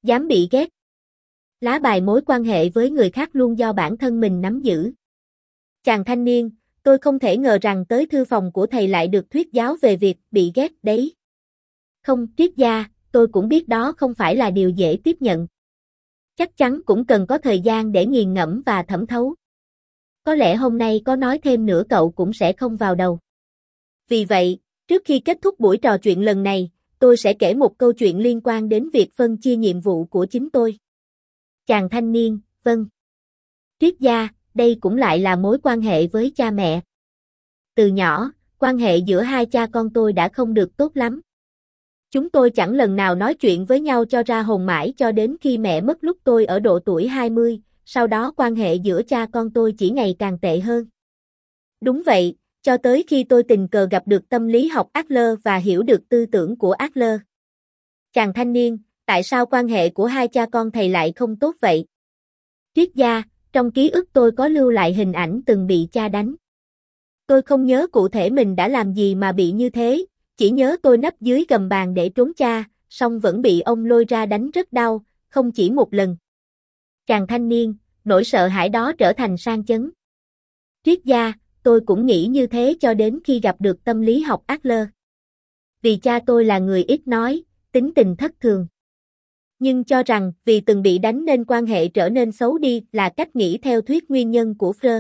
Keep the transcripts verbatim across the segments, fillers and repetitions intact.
Dám bị ghét. Lá bài mối quan hệ với người khác luôn do bản thân mình nắm giữ. Chàng thanh niên, tôi không thể ngờ rằng tới thư phòng của thầy lại được thuyết giáo về việc bị ghét đấy. Không, triết gia, tôi cũng biết đó không phải là điều dễ tiếp nhận. Chắc chắn cũng cần có thời gian để nghiền ngẫm và thẩm thấu. Có lẽ hôm nay có nói thêm nữa cậu cũng sẽ không vào đầu. Vì vậy, trước khi kết thúc buổi trò chuyện lần này, tôi sẽ kể một câu chuyện liên quan đến việc phân chia nhiệm vụ của chính tôi. Chàng thanh niên, vâng. Triết gia, đây cũng lại là mối quan hệ với cha mẹ. Từ nhỏ, quan hệ giữa hai cha con tôi đã không được tốt lắm. Chúng tôi chẳng lần nào nói chuyện với nhau cho ra hồn mãi cho đến khi mẹ mất lúc tôi ở độ tuổi hai mươi, sau đó quan hệ giữa cha con tôi chỉ ngày càng tệ hơn. Đúng vậy, cho tới khi tôi tình cờ gặp được tâm lý học Adler và hiểu được tư tưởng của Adler. Chàng thanh niên, tại sao quan hệ của hai cha con thầy lại không tốt vậy? Triết gia, trong ký ức tôi có lưu lại hình ảnh từng bị cha đánh. Tôi không nhớ cụ thể mình đã làm gì mà bị như thế, chỉ nhớ tôi nấp dưới gầm bàn để trốn cha, song vẫn bị ông lôi ra đánh rất đau, không chỉ một lần. Chàng thanh niên, nỗi sợ hãi đó trở thành sang chấn. Triết gia, tôi cũng nghĩ như thế cho đến khi gặp được tâm lý học Adler. Vì cha tôi là người ít nói, tính tình thất thường. Nhưng cho rằng vì từng bị đánh nên quan hệ trở nên xấu đi là cách nghĩ theo thuyết nguyên nhân của Freud.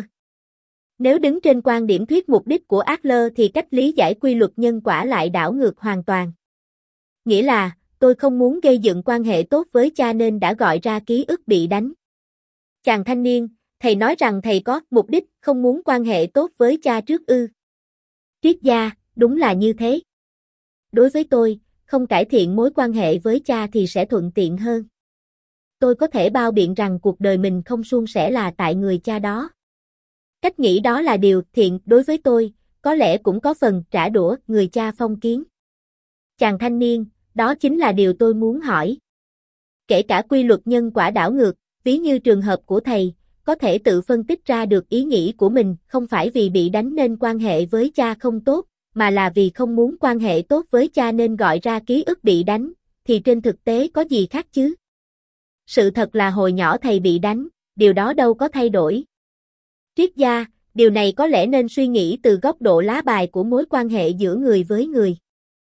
Nếu đứng trên quan điểm thuyết mục đích của Adler thì cách lý giải quy luật nhân quả lại đảo ngược hoàn toàn. Nghĩa là, tôi không muốn gây dựng quan hệ tốt với cha nên đã gọi ra ký ức bị đánh. Chàng thanh niên, thầy nói rằng thầy có mục đích không muốn quan hệ tốt với cha trước ư. Triết gia, đúng là như thế. Đối với tôi, không cải thiện mối quan hệ với cha thì sẽ thuận tiện hơn. Tôi có thể bao biện rằng cuộc đời mình không suôn sẻ là tại người cha đó. Cách nghĩ đó là điều thiện đối với tôi, có lẽ cũng có phần trả đũa người cha phong kiến. Chàng thanh niên, đó chính là điều tôi muốn hỏi. Kể cả quy luật nhân quả đảo ngược, ví như trường hợp của thầy, có thể tự phân tích ra được ý nghĩ của mình không phải vì bị đánh nên quan hệ với cha không tốt, mà là vì không muốn quan hệ tốt với cha nên gọi ra ký ức bị đánh, thì trên thực tế có gì khác chứ? Sự thật là hồi nhỏ thầy bị đánh, điều đó đâu có thay đổi. Triết gia, điều này có lẽ nên suy nghĩ từ góc độ lá bài của mối quan hệ giữa người với người.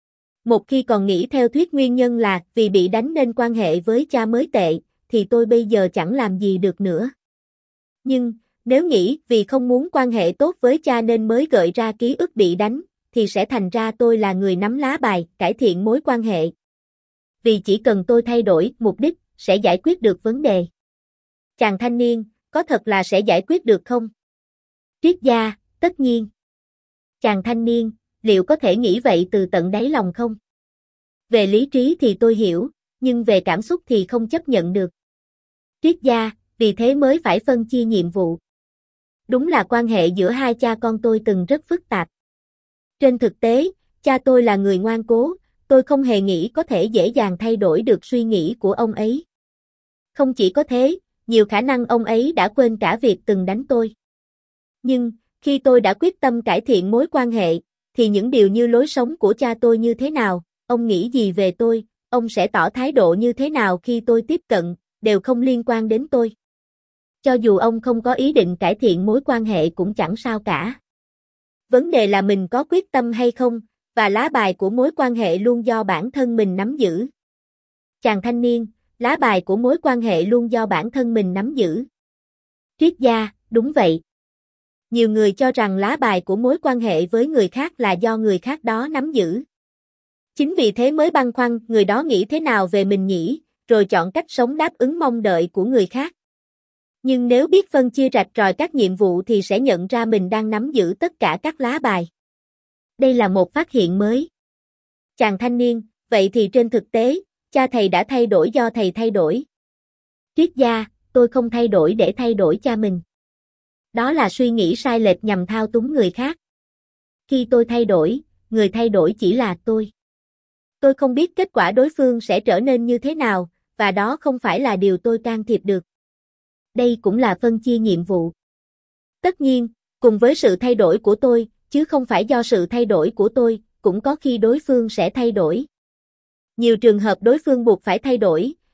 Một khi còn nghĩ theo thuyết nguyên nhân là vì bị đánh nên quan hệ với cha mới tệ, thì tôi bây giờ chẳng làm gì được nữa. Nhưng, nếu nghĩ vì không muốn quan hệ tốt với cha nên mới gợi ra ký ức bị đánh, thì sẽ thành ra tôi là người nắm lá bài, cải thiện mối quan hệ. Vì chỉ cần tôi thay đổi mục đích, sẽ giải quyết được vấn đề. Chàng thanh niên, có thật là sẽ giải quyết được không? Triết gia, tất nhiên. Chàng thanh niên, liệu có thể nghĩ vậy từ tận đáy lòng không? Về lý trí thì tôi hiểu, nhưng về cảm xúc thì không chấp nhận được. Triết gia, vì thế mới phải phân chia nhiệm vụ. Đúng là quan hệ giữa hai cha con tôi từng rất phức tạp. Trên thực tế, cha tôi là người ngoan cố, tôi không hề nghĩ có thể dễ dàng thay đổi được suy nghĩ của ông ấy. Không chỉ có thế, nhiều khả năng ông ấy đã quên cả việc từng đánh tôi. Nhưng, khi tôi đã quyết tâm cải thiện mối quan hệ, thì những điều như lối sống của cha tôi như thế nào, ông nghĩ gì về tôi, ông sẽ tỏ thái độ như thế nào khi tôi tiếp cận, đều không liên quan đến tôi. Cho dù ông không có ý định cải thiện mối quan hệ cũng chẳng sao cả. Vấn đề là mình có quyết tâm hay không, và lá bài của mối quan hệ luôn do bản thân mình nắm giữ. Chàng thanh niên, lá bài của mối quan hệ luôn do bản thân mình nắm giữ. Triết gia, đúng vậy. Nhiều người cho rằng lá bài của mối quan hệ với người khác là do người khác đó nắm giữ. Chính vì thế mới băn khoăn người đó nghĩ thế nào về mình nhỉ, rồi chọn cách sống đáp ứng mong đợi của người khác. Nhưng nếu biết phân chia rạch ròi các nhiệm vụ thì sẽ nhận ra mình đang nắm giữ tất cả các lá bài. Đây là một phát hiện mới. Chàng thanh niên, vậy thì trên thực tế, cha thầy đã thay đổi do thầy thay đổi. Triết gia, tôi không thay đổi để thay đổi cha mình. Đó là suy nghĩ sai lệch nhằm thao túng người khác. Khi tôi thay đổi, người thay đổi chỉ là tôi. Tôi không biết kết quả đối phương sẽ trở nên như thế nào, và đó không phải là điều tôi can thiệp được. Đây cũng là phân chia nhiệm vụ. Tất nhiên, cùng với sự thay đổi của tôi, chứ không phải do sự thay đổi của tôi, cũng có khi đối phương sẽ thay đổi. Nhiều trường hợp đối phương buộc phải thay đổi,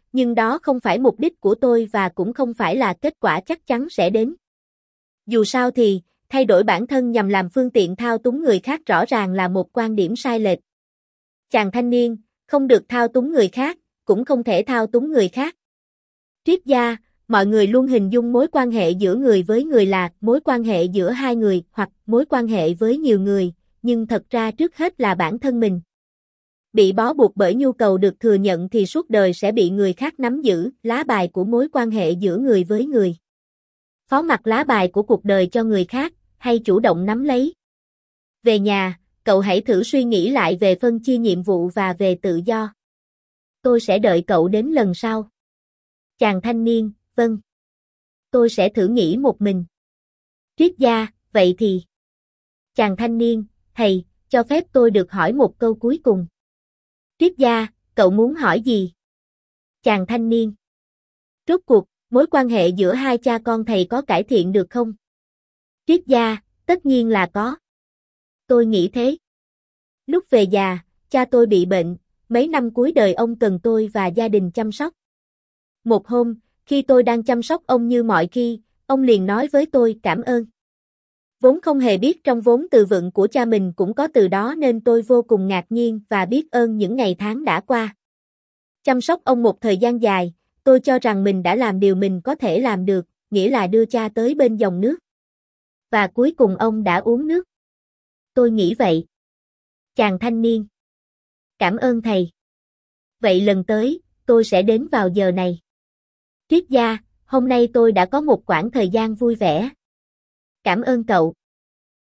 nhưng đó không phải mục đích của tôi và cũng không phải là kết quả chắc chắn sẽ đến. Dù sao thì, thay đổi bản thân nhằm làm phương tiện thao túng người khác rõ ràng là một quan điểm sai lệch. Chàng thanh niên, không được thao túng người khác, cũng không thể thao túng người khác. Triết gia, mọi người luôn hình dung mối quan hệ giữa người với người là mối quan hệ giữa hai người hoặc mối quan hệ với nhiều người, nhưng thật ra trước hết là bản thân mình. Bị bó buộc bởi nhu cầu được thừa nhận thì suốt đời sẽ bị người khác nắm giữ, lá bài của mối quan hệ giữa người với người. Phó mặc lá bài của cuộc đời cho người khác, hay chủ động nắm lấy. Về nhà, cậu hãy thử suy nghĩ lại về phân chia nhiệm vụ và về tự do. Tôi sẽ đợi cậu đến lần sau. Chàng thanh niên, vâng. Tôi sẽ thử nghĩ một mình. Triết gia, vậy thì. Chàng thanh niên, thầy, cho phép tôi được hỏi một câu cuối cùng. Triết gia, cậu muốn hỏi gì? Chàng thanh niên. Rốt cuộc, mối quan hệ giữa hai cha con thầy có cải thiện được không? Triết gia, tất nhiên là có. Tôi nghĩ thế. Lúc về già, cha tôi bị bệnh, mấy năm cuối đời ông cần tôi và gia đình chăm sóc. Một hôm, khi tôi đang chăm sóc ông như mọi khi, ông liền nói với tôi cảm ơn. Vốn không hề biết trong vốn từ vựng của cha mình cũng có từ đó nên tôi vô cùng ngạc nhiên và biết ơn những ngày tháng đã qua. Chăm sóc ông một thời gian dài, tôi cho rằng mình đã làm điều mình có thể làm được, nghĩa là đưa cha tới bên dòng nước. Và cuối cùng ông đã uống nước. Tôi nghĩ vậy. Chàng thanh niên. Cảm ơn thầy. Vậy lần tới, tôi sẽ đến vào giờ này. Triết gia, hôm nay tôi đã có một quãng thời gian vui vẻ. Cảm ơn cậu.